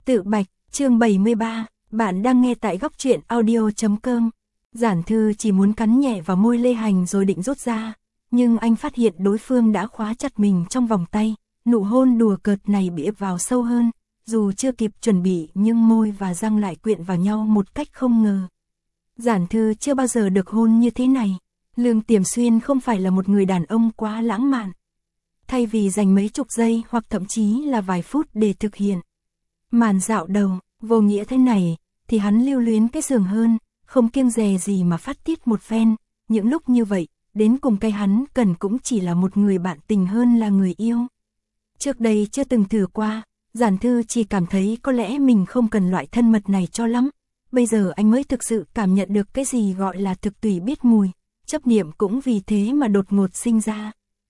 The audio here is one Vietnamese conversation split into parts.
Tự bạch, chương 73, bạn đang nghe tại góc truyện audio.com. Giản Thư chỉ muốn cắn nhẹ vào môi Lê Hành rồi định rút ra, nhưng anh phát hiện đối phương đã khóa chặt mình trong vòng tay, nụ hôn đùa cợt này bị ép vào sâu hơn, dù chưa kịp chuẩn bị nhưng môi và răng lại quyện vào nhau một cách không ngờ. Giản Thư chưa bao giờ được hôn như thế này, Lương Tiềm Xuyên không phải là một người đàn ông quá lãng mạn. Thay vì dành mấy chục giây hoặc thậm chí là vài phút để thực hiện màn dạo đầu, vô nghĩa thế này, thì hắn lưu luyến cái giường hơn, không kiêng dè gì mà phát tiết một phen, những lúc như vậy, đến cùng cái hắn cần cũng chỉ là một người bạn tình hơn là người yêu. Trước đây chưa từng thử qua, Giản Thư chỉ cảm thấy có lẽ mình không cần loại thân mật này cho lắm, bây giờ anh mới thực sự cảm nhận được cái gì gọi là thực tùy biết mùi, chấp niệm cũng vì thế mà đột ngột sinh ra.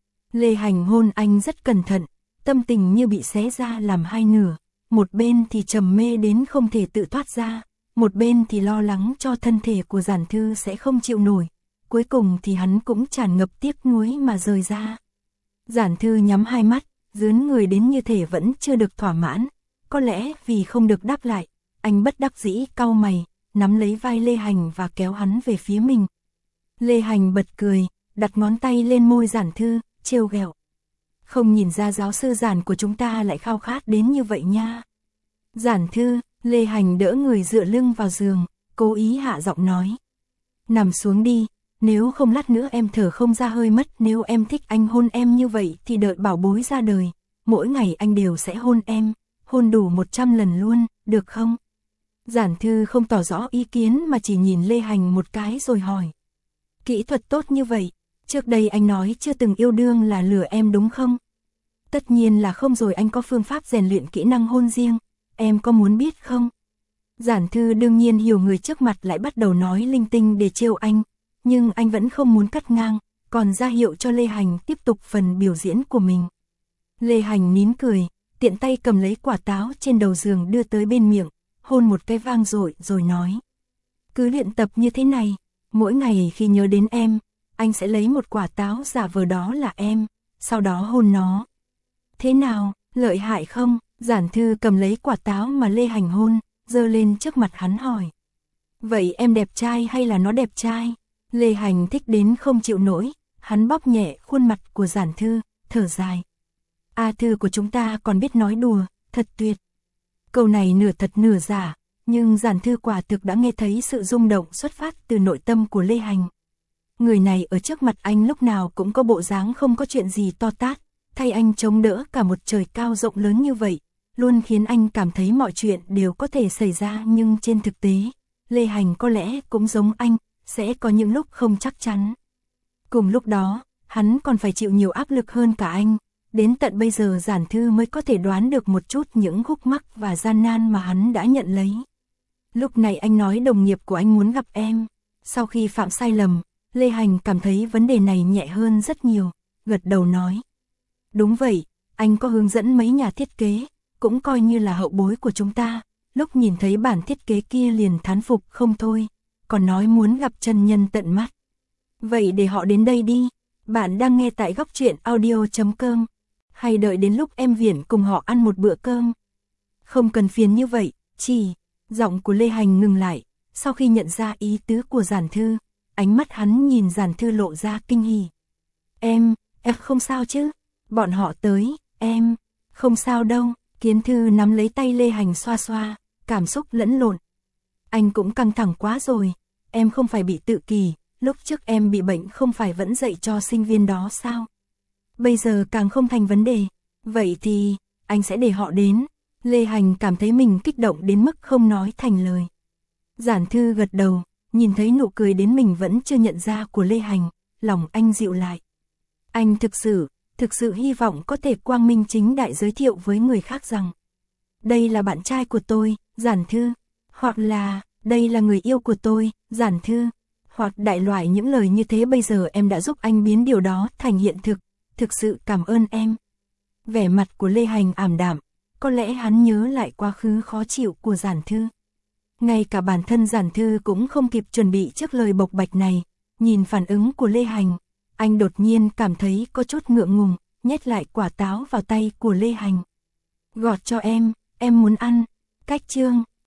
Lê Hành hôn anh rất cẩn thận, tâm tình như bị xé ra làm hai nửa, một bên thì trầm mê đến không thể tự thoát ra, một bên thì lo lắng cho thân thể của Giản Thư sẽ không chịu nổi, cuối cùng thì hắn cũng tràn ngập tiếc nuối mà rời ra. Giản Thư nhắm hai mắt, dướn người đến như thể vẫn chưa được thỏa mãn, có lẽ vì không được đáp lại, anh bất đắc dĩ cau mày, nắm lấy vai Lê Hành và kéo hắn về phía mình. Lê Hành bật cười, đặt ngón tay lên môi Giản Thư, trêu ghẹo. Không nhìn ra giáo sư Giản của chúng ta lại khao khát đến như vậy nha. Giản Thư, Lê Hành đỡ người dựa lưng vào giường, cố ý hạ giọng nói. Nằm xuống đi, nếu không lát nữa em thở không ra hơi mất, nếu em thích anh hôn em như vậy thì đợi bảo bối ra đời, mỗi ngày anh đều sẽ hôn em, hôn đủ 100 lần luôn, được không? Giản Thư không tỏ rõ ý kiến mà chỉ nhìn Lê Hành một cái rồi hỏi. Kỹ thuật tốt như vậy, trước đây anh nói chưa từng yêu đương là lừa em đúng không? Tất nhiên là không rồi, anh có phương pháp rèn luyện kỹ năng hôn riêng, em có muốn biết không? Giản Thư đương nhiên hiểu người trước mặt lại bắt đầu nói linh tinh để trêu anh, nhưng anh vẫn không muốn cắt ngang, còn ra hiệu cho Lê Hành tiếp tục phần biểu diễn của mình. Lê Hành nín cười, tiện tay cầm lấy quả táo trên đầu giường đưa tới bên miệng, hôn một cái vang dội rồi nói. Cứ luyện tập như thế này, mỗi ngày khi nhớ đến em, anh sẽ lấy một quả táo giả vờ đó là em, sau đó hôn nó. Thế nào, lợi hại không? Giản Thư cầm lấy quả táo mà Lê Hành hôn, giơ lên trước mặt hắn hỏi. Vậy em đẹp trai hay là nó đẹp trai? Lê Hành thích đến không chịu nổi, hắn bóp nhẹ khuôn mặt của Giản Thư, thở dài. A Thư của chúng ta còn biết nói đùa, thật tuyệt. Câu này nửa thật nửa giả, nhưng Giản Thư quả thực đã nghe thấy sự rung động xuất phát từ nội tâm của Lê Hành. Người này ở trước mặt anh lúc nào cũng có bộ dáng không có chuyện gì to tát, thay anh chống đỡ cả một trời cao rộng lớn như vậy, luôn khiến anh cảm thấy mọi chuyện đều có thể xảy ra, nhưng trên thực tế, Lê Hành có lẽ cũng giống anh, sẽ có những lúc không chắc chắn. Cùng lúc đó, hắn còn phải chịu nhiều áp lực hơn cả anh, đến tận bây giờ Giản Thư mới có thể đoán được một chút những khúc mắc và gian nan mà hắn đã nhận lấy. Lúc này anh nói đồng nghiệp của anh muốn gặp em, sau khi phạm sai lầm, Lê Hành cảm thấy vấn đề này nhẹ hơn rất nhiều, gật đầu nói. Đúng vậy, anh có hướng dẫn mấy nhà thiết kế, cũng coi như là hậu bối của chúng ta, lúc nhìn thấy bản thiết kế kia liền thán phục không thôi, còn nói muốn gặp chân nhân tận mắt. Vậy để họ đến đây đi, bạn đang nghe tại góc truyện audio.com, hay đợi đến lúc em Viễn cùng họ ăn một bữa cơm. Không cần phiền như vậy, giọng của Lê Hành ngừng lại, sau khi nhận ra ý tứ của Giản Thư, ánh mắt hắn nhìn Giản Thư lộ ra kinh hỉ. Em không sao chứ? Bọn họ tới, em, không sao đâu. Kiến Thư nắm lấy tay Lê Hành xoa xoa, cảm xúc lẫn lộn. Anh cũng căng thẳng quá rồi, em không phải bị tự kỷ, lúc trước em bị bệnh không phải vẫn dạy cho sinh viên đó sao? Bây giờ càng không thành vấn đề, vậy thì, anh sẽ để họ đến. Lê Hành cảm thấy mình kích động đến mức không nói thành lời. Giản Thư gật đầu, nhìn thấy nụ cười đến mình vẫn chưa nhận ra của Lê Hành, lòng anh dịu lại. Anh thực sự hy vọng có thể quang minh chính đại giới thiệu với người khác rằng đây là bạn trai của tôi, Giản Thư, hoặc là đây là người yêu của tôi, Giản Thư, hoặc đại loại những lời như thế. Bây giờ em đã giúp anh biến điều đó thành hiện thực sự cảm ơn em. Vẻ mặt của Lê Hành ảm đạm, có lẽ hắn nhớ lại quá khứ khó chịu của Giản Thư. Ngay cả bản thân Giản Thư cũng không kịp chuẩn bị trước lời bộc bạch này, nhìn phản ứng của Lê Hành, anh đột nhiên cảm thấy có chút ngượng ngùng, nhét lại quả táo vào tay của Lê Hành. Gọt cho em muốn ăn. Cách chương